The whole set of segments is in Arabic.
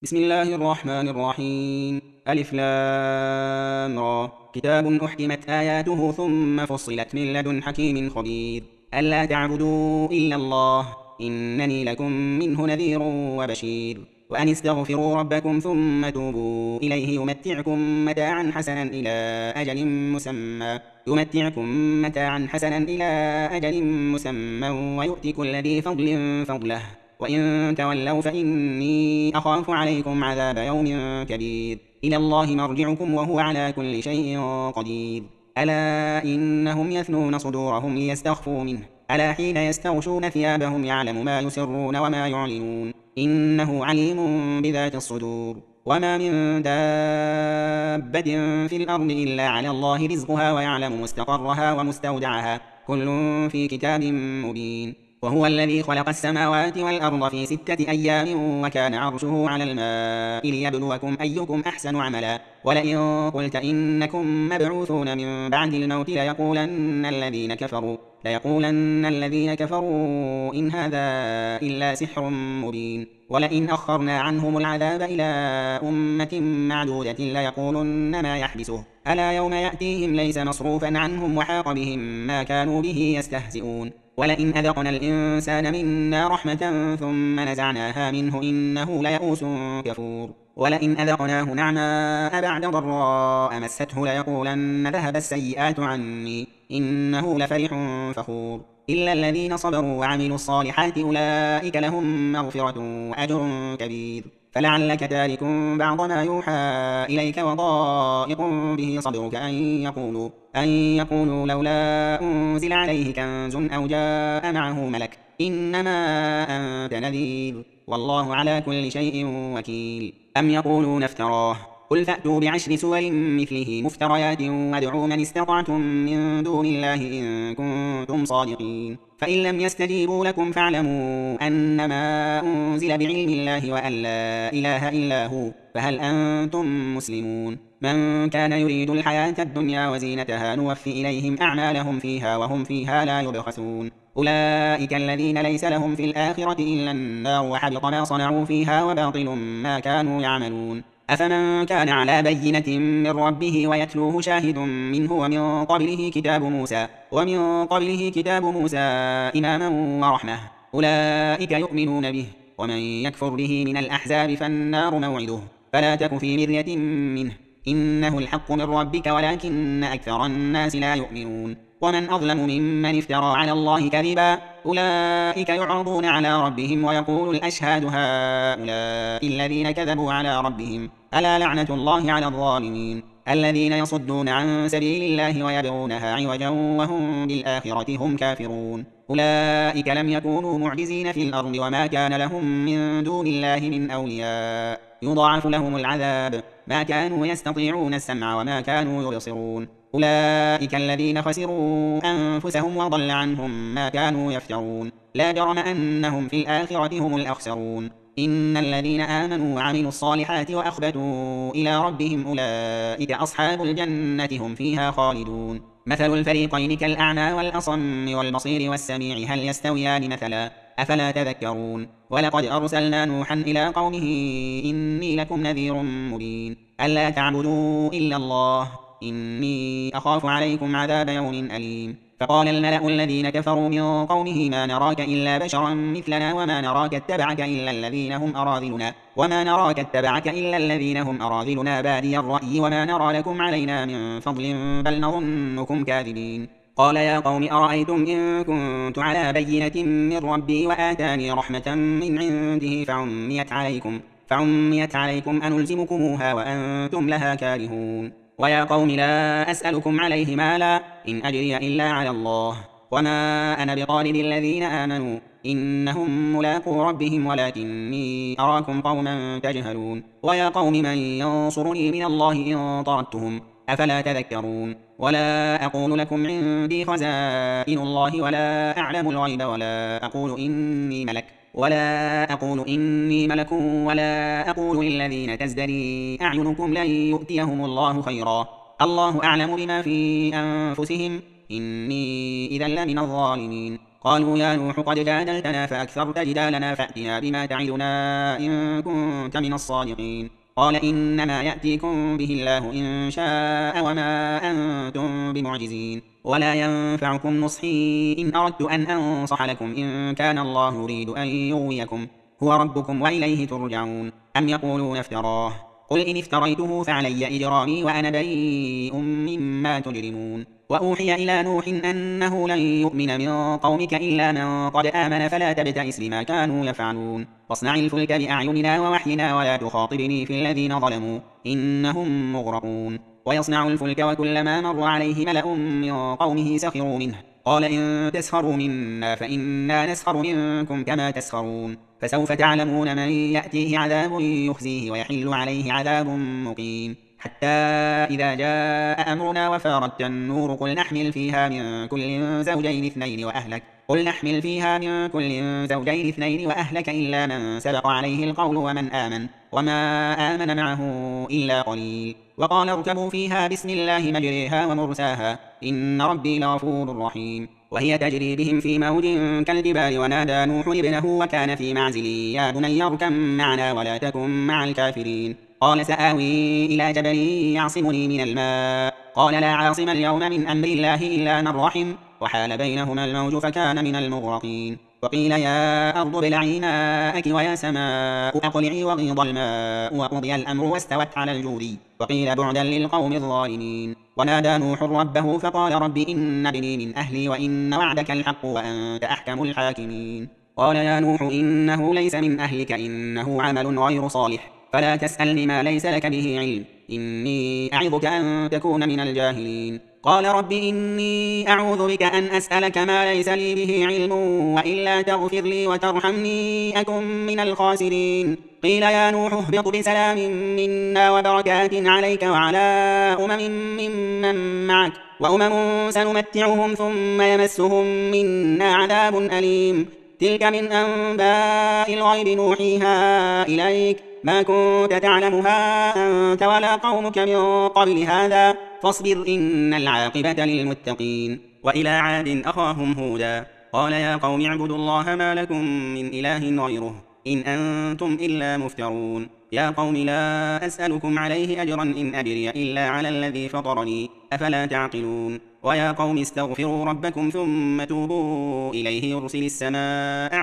بسم الله الرحمن الرحيم. ألف لام را. كتاب أحكمت آياته ثم فصلت من لدن حكيم خبير. ألا تعبدوا إلا الله إنني لكم منه نذير وبشير. وأن استغفروا ربكم ثم توبوا إليه يمتعكم متاعا حسنا إلى أجل مسمى ويؤتي كل ذي فضل فضله. وإن تولوا فإني أخاف عليكم عذاب يوم كبير. إلى الله مرجعكم وهو على كل شيء قدير. ألا إنهم يثنون صدورهم ليستخفوا منه. ألا حين يستغشون ثيابهم يعلم ما يسرون وما يعلنون إنه عليم بذات الصدور. وما من دابة في الأرض إلا على الله رزقها ويعلم مستقرها ومستودعها كل في كتاب مبين. وهو الذي خلق السماوات والأرض في 6 أيام وكان عرشه على الماء ليبلوكم أيكم أحسن عملا. ولئن قلت إنكم مبعوثون من بعد الموت ليقولن الذين كفروا إن هذا إلا سحر مبين. ولئن أخرنا عنهم العذاب إلى أمة معدودة ليقولن ما يحبسه ألا يوم يأتيهم ليس مصروفا عنهم وحاق بهم ما كانوا به يستهزئون. ولئن أذقنا الإنسان منا رحمة ثم نزعناها منه إنه ليئوس كفور. ولئن أذقناه نعماء بعد ضراء مسته ليقولن ذهب السيئات عني إنه لفرح فخور. إلا الذين صبروا وعملوا الصالحات أولئك لهم مغفرة وأجر كبير. فلعلك تارك بعض ما يوحى إليك وضائق به صدرك أن يقولوا لولا أنزل عليه كنز أو جاء معه ملك إنما أنت نذير والله على كل شيء وكيل. أم يقولون افتراه قل فأتوا ب10 سور مثله مفتريات وادعوا من استطعتم من دون الله إن كنتم صادقين. فإن لم يستجيبوا لكم فاعلموا أنما أنزل بعلم الله وأن لا إله إلا هو فهل أنتم مسلمون. من كان يريد الحياة الدنيا وزينتها نوفي إليهم أعمالهم فيها وهم فيها لا يبخسون. أولئك الذين ليس لهم في الآخرة إلا النار وحبط ما صنعوا فيها وباطل ما كانوا يعملون. أفمن كان على بينة من ربه ويتلوه شاهد منه ومن قبله كتاب موسى إماما ورحمة أولئك يؤمنون به. ومن يكفر به من الأحزاب فالنار موعده فلا تك في مرية منه إنه الحق من ربك ولكن أكثر الناس لا يؤمنون. ومن أظلم ممن افترى على الله كذبا أولئك يعرضون على ربهم ويقول الأشهاد هؤلاء الذين كذبوا على ربهم ألا لعنة الله على الظالمين. الذين يصدون عن سبيل الله ويبغونها عوجا وهم بالآخرة هم كافرون. أولئك لم يكونوا معجزين في الأرض وما كان لهم من دون الله من أولياء يضاعف لهم العذاب ما كانوا يستطيعون السمع وما كانوا يبصرون. أولئك الذين خسروا أنفسهم وضل عنهم ما كانوا يفترون. لا جرم أنهم في الآخرة هم الأخسرون. إن الذين آمنوا وعملوا الصالحات وأخبتوا إلى ربهم أولئك أصحاب الجنة هم فيها خالدون. مثل الفريقين كالأعمى والأصم والبصير والسميع هل يستويان مثلا أفلا تذكرون. ولقد أرسلنا نوحا إلى قومه إني لكم نذير مبين. ألا تعبدوا إلا الله إني أخاف عليكم عذاب يوم أليم. فقال الملأ الذين كفروا من قومه ما نراك إلا بشرا مثلنا وما نراك اتبعك إلا الذين هم أراذلنا بادي الرأي وما نرى لكم علينا من فضل بل نظنكم كاذبين. قال يا قوم أرأيتم إن كنت على بينة من ربي وآتاني رحمة من عنده فعميت عليكم أنلزمكموها وأنتم لها كارهون. ويا قوم لا أسألكم عليه مالا إن أجري إلا على الله وما أنا بطارد الذين آمنوا إنهم ملاقو ربهم ولكني أراكم قوما تجهلون. ويا قوم من ينصرني من الله إن طردتهم أفلا تذكرون. ولا أقول لكم عندي خزائن الله ولا أعلم الغيب ولا أقول إني ملك ولا أقول للذين تزدري أعينكم لن يؤتيهم الله خيرا الله أعلم بما في أنفسهم إني إذا لمن الظالمين. قالوا يا نوح قد جادلتنا فأكثرت جدالنا فأتنا بما تعدنا إن كنت من الصادقين. قال إنما يأتيكم به الله إن شاء وما أنتم بمعجزين، ولا ينفعكم نصحي إن أردت أن أنصح لكم إن كان الله يريد أن يغويكم هو ربكم وإليه ترجعون. أم يقولون افتراه، قل إن افتريته فعلي إجرامي وأنا بريء مما تجرمون. وأوحي إلى نوح أنه لن يؤمن من قومك إلا من قد آمن فلا تبتئس بما كانوا يفعلون، واصنع الفلك بأعيننا ووحينا ولا تخاطبني في الذين ظلموا إنهم مغرقون. ويصنع الفلك وكلما مر عليه ملأ من قومه سخروا منه قال إن تسخروا منا فإنا نسخر منكم كما تسخرون. فسوف تعلمون من يأتيه عذاب يخزيه ويحل عليه عذاب مقيم. حتى إذا جاء أمرنا وفارت النور قل نحمل فيها من كل زوجين اثنين وأهلك إلا من سبق عليه القول وما آمن معه إلا قليل. وقال اركبوا فيها بسم الله مجريها ومرساها إن ربي لغفور رحيم. وهي تجري بهم في موج كالجبال ونادى نوح ابنه وكان في معزل يا بني اركب معنا ولا تكن مع الكافرين. قال سآوي إلى جبل يعصمني من الماء قال لا عاصم اليوم من أمر الله إلا من رحم وحال بينهما الموج فكان من المغرقين. وقيل يا أرض ابلعي ماءك ويا سماء أقلعي وغيض الماء وقضي الأمر واستوت على الجودي وقيل بعدا للقوم الظالمين. ونادى نوح ربه فقال رب إن ابني من أهلي وإن وعدك الحق وأنت أحكم الحاكمين. قال يا نوح إنه ليس من أهلك إنه عمل غير صالح فلا تسألني ما ليس لك به علم إني أعظك أن تكون من الجاهلين. قال رب إني أعوذ بك أن أسألك ما ليس لي به علم وإلا تغفر لي وترحمني أكن من الخاسرين. قيل يا نوح اهبط بسلام منا وبركات عليك وعلى ممن معك وأمم سنمتعهم ثم يمسهم منا عذاب أليم. تلك من أنباء الغيب نوحيها إليك ما كنت تعلمها أنت ولا قومك من قبل هذا فاصبر إن العاقبة للمتقين. وإلى عاد أخاهم هودا قال يا قوم اعبدوا الله ما لكم من إله غيره إن أنتم إلا مفترون. يا قوم لا أسألكم عليه أجرا إن أجري إلا على الذي فطرني أفلا تعقلون. ويا قوم استغفروا ربكم ثم توبوا إليه يرسل السماء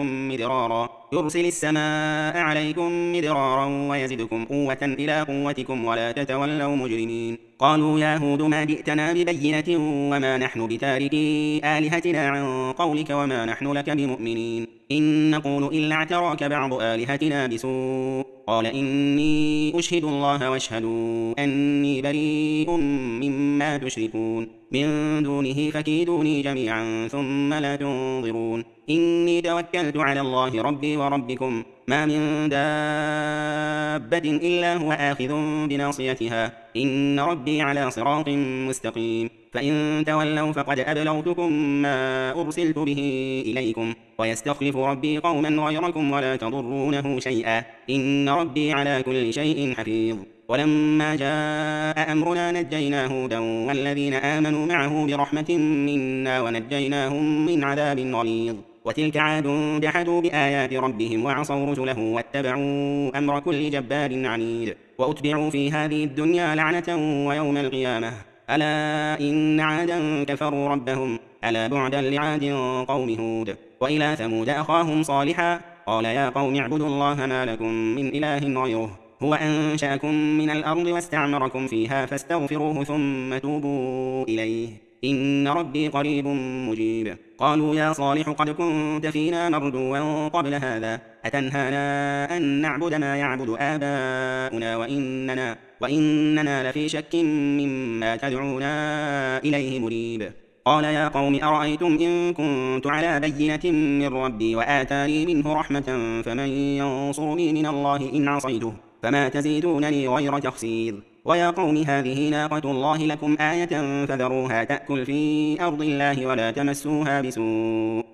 عليكم مدرارا ويزدكم قوة إلى قوتكم ولا تتولوا مجرمين. قالوا يا هود ما جئتنا ببينة وما نحن بتاركي آلهتنا عن قولك وما نحن لك بمؤمنين إن نقول إلا اعتراك بعض آلهتنا بسوء. قال إني أشهد الله واشهدوا أني بريء مما تشركون من دونه فكيدوني جميعا ثم لا تنظرون. إني توكلت على الله ربي وربكم ما من دابة إلا هو آخذ بناصيتها إن ربي على صراط مستقيم. فإن تولوا فقد أبلغتكم ما أرسلت به إليكم ويستخلف ربي قوما غيركم ولا تضرونه شيئا إن ربي على كل شيء حفيظ. ولما جاء أمرنا نجينا هودا والذين آمنوا معه برحمة منا ونجيناهم من عذاب غليظ. وتلك عاد جحدوا بآيات ربهم وعصوا رسله واتبعوا أمر كل جبار عنيد وأتبعوا في هذه الدنيا لعنة ويوم القيامة ألا إن عادا كفروا ربهم ألا بعدا لعاد قوم هود. وإلى ثمود أخاهم صالحا قال يا قوم اعبدوا الله ما لكم من إله غيره هو أنشأكم من الأرض واستعمركم فيها فاستغفروه ثم توبوا إليه إن ربي قريب مجيب. قالوا يا صالح قد كنت فينا مردوا قبل هذا أتنهانا أن نعبد ما يعبد آباؤنا وإننا لفي شك مما تدعونا إليه مريب. قال يا قوم أرأيتم إن كنت على بينة من ربي وآتاني منه رحمة فمن ينصرني من الله إن عصيته فما تزيدونني غير تخسير. ويا قوم هذه ناقة الله لكم آية فذروها تأكل في أرض الله ولا تمسوها بسوء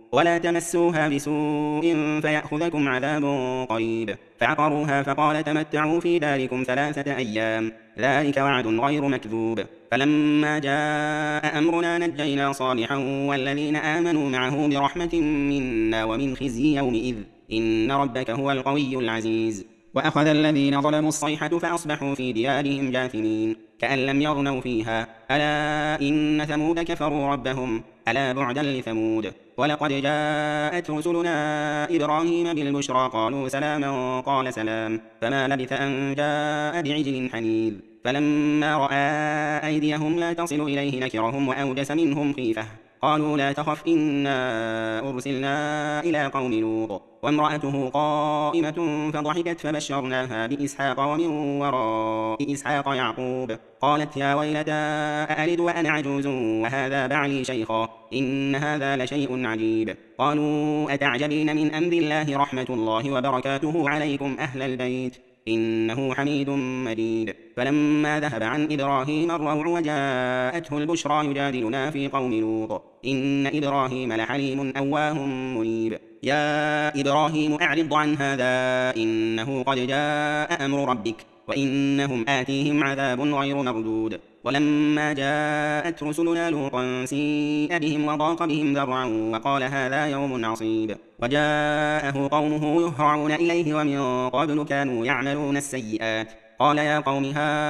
ولا تمسوها بسوء فيأخذكم عذاب قريب. فعقروها فقال تمتعوا في داركم 3 أيام ذلك وعد غير مكذوب. فلما جاء أمرنا نجينا صالحا والذين آمنوا معه برحمة منا ومن خزي يومئذ إن ربك هو القوي العزيز. وأخذ الذين ظلموا الصيحة فأصبحوا في ديارهم جاثمين كأن لم يغنوا فيها ألا إن ثمود كفروا ربهم ألا بعدا لثمود. ولقد جاءت رسلنا إبراهيم بالبشرى قالوا سلاما قال سلام فما لبث أن جاء بعجل حنيذ. فلما رأى أيديهم لا تصل إليه نكرهم وأوجس منهم خيفة قالوا لا تخف إنا أرسلنا إلى قوم لوط وامرأته قائمة فضحكت فبشرناها بإسحاق ومن وراء إسحاق يعقوب قالت يا ويلتى أألد وأنا عجوز وهذا بعلي شيخا إن هذا لشيء عجيب. قالوا أتعجبين من أمر الله رحمة الله وبركاته عليكم أهل البيت إنه حميد مجيد. فلما ذهب عن إبراهيم الروع وجاءته البشرى يجادلنا في قوم لوط إن إبراهيم لحليم أواه منيب. يا إبراهيم أعرض عن هذا إنه قد جاء أمر ربك وإنهم آتيهم عذاب غير مردود. ولما جاءت رسلنا لوطا سيء بهم وضاق بهم ذرعا وقال هذا يوم عصيب. وجاءه قومه يهرعون إليه ومن قبل كانوا يعملون السيئات قال يا قوم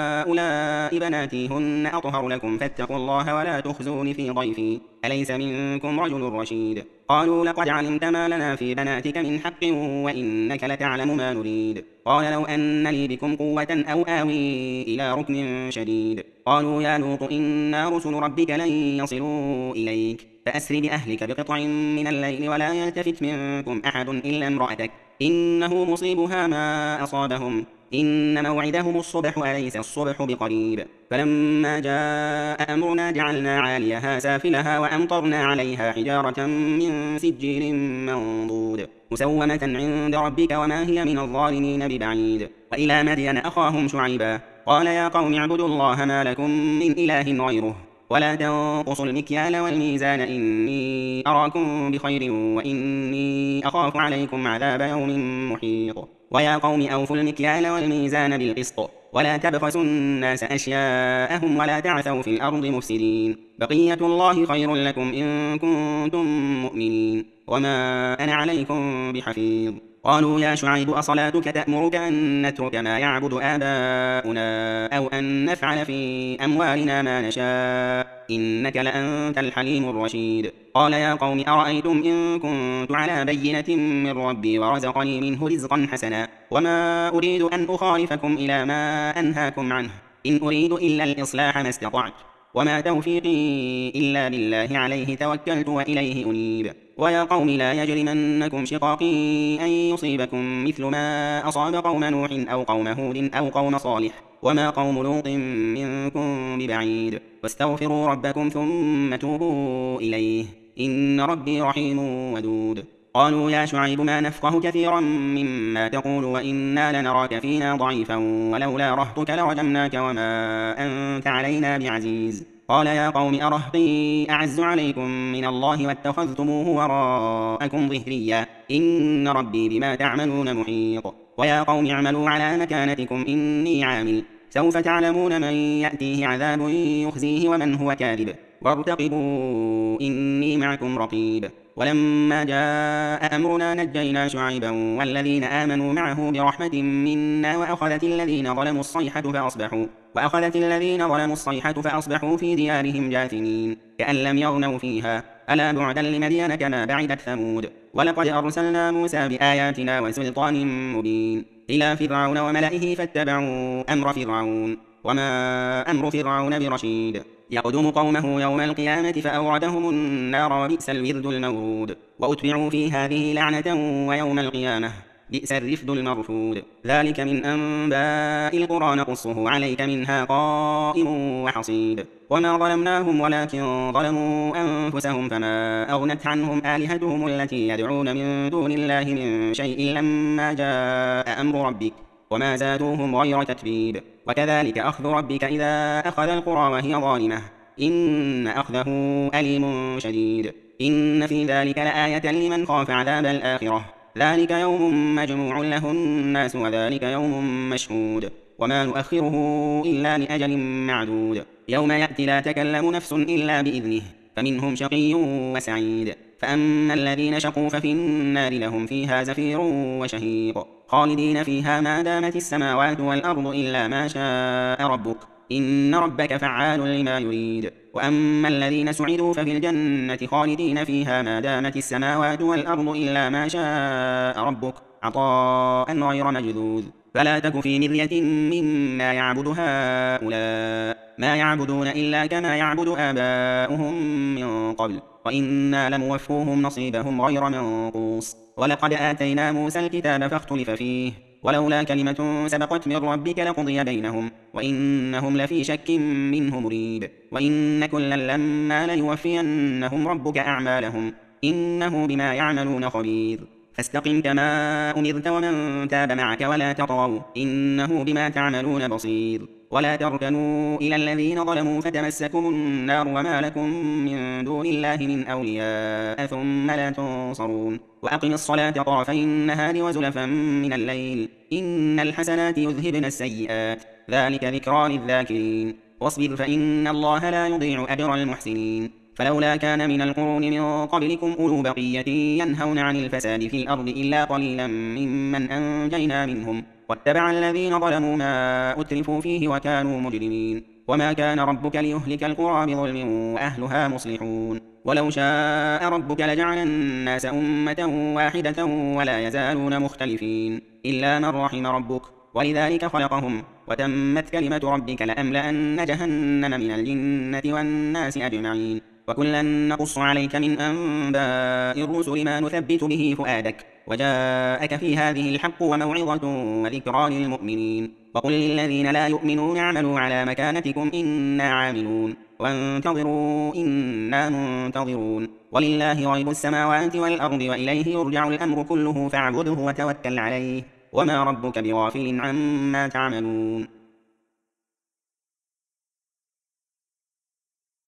هؤلاء بناتي هن أطهر لكم فاتقوا الله ولا تخزون في ضيفي أليس منكم رجل رشيد. قالوا لقد علمت ما لنا في بناتك من حق وإنك لتعلم ما نريد. قال لو أن لي بكم قوة أو آوي إلى ركن شديد. قالوا يا لوط إنا رسل ربك لن يصلوا إليك فأسر بأهلك بقطع من الليل ولا يلتفت منكم أحد إلا امرأتك إنه مصيبها ما أصابهم إن موعدهم الصبح أليس الصبح بقريب. فلما جاء أمرنا جعلنا عاليها سافلها وأمطرنا عليها حجارة من سجيل منضود مسومة عند ربك وما هي من الظالمين ببعيد. وإلى مدين أخاهم شعيبا قال يا قوم اعبدوا الله ما لكم من إله غيره ولا تنقصوا المكيال والميزان إني أراكم بخير وإني أخاف عليكم عذاب يوم محيط. ويا قوم أوفوا المكيال والميزان بالقسط ولا تبخسوا الناس أشياءهم ولا تعثوا في الأرض مفسدين بقية الله خير لكم إن كنتم مؤمنين وما أنا عليكم بحفيظ. قالوا يا شعيب أصلاتك تأمرك أن نترك ما يعبد آباؤنا أو أن نفعل في أموالنا ما نشاء إنك لأنت الحليم الرشيد. قال يا قوم أرأيتم إن كنت على بينة من ربي ورزقني منه رزقا حسنا وما أريد أن أخالفكم إلى ما أنهاكم عنه إن أريد إلا الإصلاح ما استطعت وما توفيقي إلا بالله عليه توكلت وإليه أنيب. ويا قوم لا يجرمنكم شقاقي أن يصيبكم مثل ما أصاب قوم نوح أو قوم هود أو قوم صالح وما قوم لوط منكم ببعيد واستغفروا ربكم ثم توبوا إليه إن ربي رحيم ودود. قالوا يا شعيب ما نفقه كثيرا مما تقول وإنا لنراك فينا ضعيفا ولولا رهطك لرجمناك وما أنت علينا بعزيز. قال يا قوم أرهطي أعز عليكم من الله واتخذتموه وراءكم ظهريا إن ربي بما تعملون محيط. ويا قوم اعملوا على مكانتكم إني عامل سوف تعلمون من يأتيه عذاب يخزيه ومن هو كاذب وارتقبوا إني معكم رقيب. ولما جاء أمرنا نجينا شعيبا والذين آمنوا معه برحمة منا وأخذت الذين ظلموا الصيحة فأصبحوا في ديارهم جاثمين كأن لم يغنوا فيها ألا بعدا لمدين كما بعدت ثمود. ولقد أرسلنا موسى بآياتنا وسلطان مبين إلى فرعون وملئه فاتبعوا أمر فرعون وما أمر فرعون برشيد يقدم قومه يوم القيامة فأوردهم النار وبئس الورد المورود وأتبعوا في هذه لعنة ويوم القيامة بئس الرفد المرفود. ذلك من أنباء القرى نقصه عليك منها قائم وحصيد. وما ظلمناهم ولكن ظلموا أنفسهم فما أغنت عنهم آلهتهم التي يدعون من دون الله من شيء لما جاء أمر ربك وما زادوهم غير تتبيب. وكذلك أخذ ربك إذا أخذ القرى وهي ظالمة إن أخذه أليم شديد. إن في ذلك لآية لمن خاف عذاب الآخرة. ذلك يوم مجموع له الناس وذلك يوم مشهود وما نؤخره إلا لأجل معدود. يوم يأتي لا تكلم نفس إلا بإذنه فمنهم شقي وسعيد. فأما الذين شقوا ففي النار لهم فيها زفير وشهيق خالدين فيها ما دامت السماوات والأرض إلا ما شاء ربك إن ربك فعال لما يريد. وأما الذين سعدوا ففي الجنة خالدين فيها ما دامت السماوات والأرض إلا ما شاء ربك عطاء غير مجذوذ. فلا تك في مرية مما يعبد هؤلاء ما يعبدون إلا كما يعبد آباؤهم من قبل وإنا لموفوهم نصيبهم غير منقوص. ولقد آتينا موسى الكتاب فاختلف فيه ولولا كلمة سبقت من ربك لقضي بينهم وإنهم لفي شك منه مريب. وإن كلا لما ليوفينهم ربك أعمالهم إنه بما يعملون خبير. فاستقم كما أمرت ومن تاب معك ولا تطغوا إنه بما تعملون بصير. ولا تركنوا إلى الذين ظلموا فتمسكم النار وما لكم من دون الله من أولياء ثم لا تنصرون. وأقم الصلاة طرفي النهار وزلفا من الليل إن الحسنات يذهبن السيئات ذلك ذكرى للذاكرين. واصبر فإن الله لا يضيع أجر المحسنين. فلولا كان من القرون من قبلكم أولو بقية ينهون عن الفساد في الأرض إلا قليلا ممن أنجينا منهم واتبع الذين ظلموا ما أترفوا فيه وكانوا مجرمين. وما كان ربك ليهلك القرى بظلم وأهلها مصلحون. ولو شاء ربك لجعل الناس أمة واحدة ولا يزالون مختلفين إلا من رحم ربك ولذلك خلقهم وتمت كلمة ربك لأملأن جهنم من الجنة والناس أجمعين. وكلا نقص عليك من أنباء الرسل ما نثبت به فؤادك وجاءك في هذه الحق وموعظة وذكرى للمؤمنين. وقل للذين لا يؤمنون اعملوا على مكانتكم إنا عاملون وانتظروا إنا منتظرون. ولله غيب السماوات والأرض وإليه يرجع الأمر كله فاعبده وتوكل عليه وما ربك بغافل عما تعملون.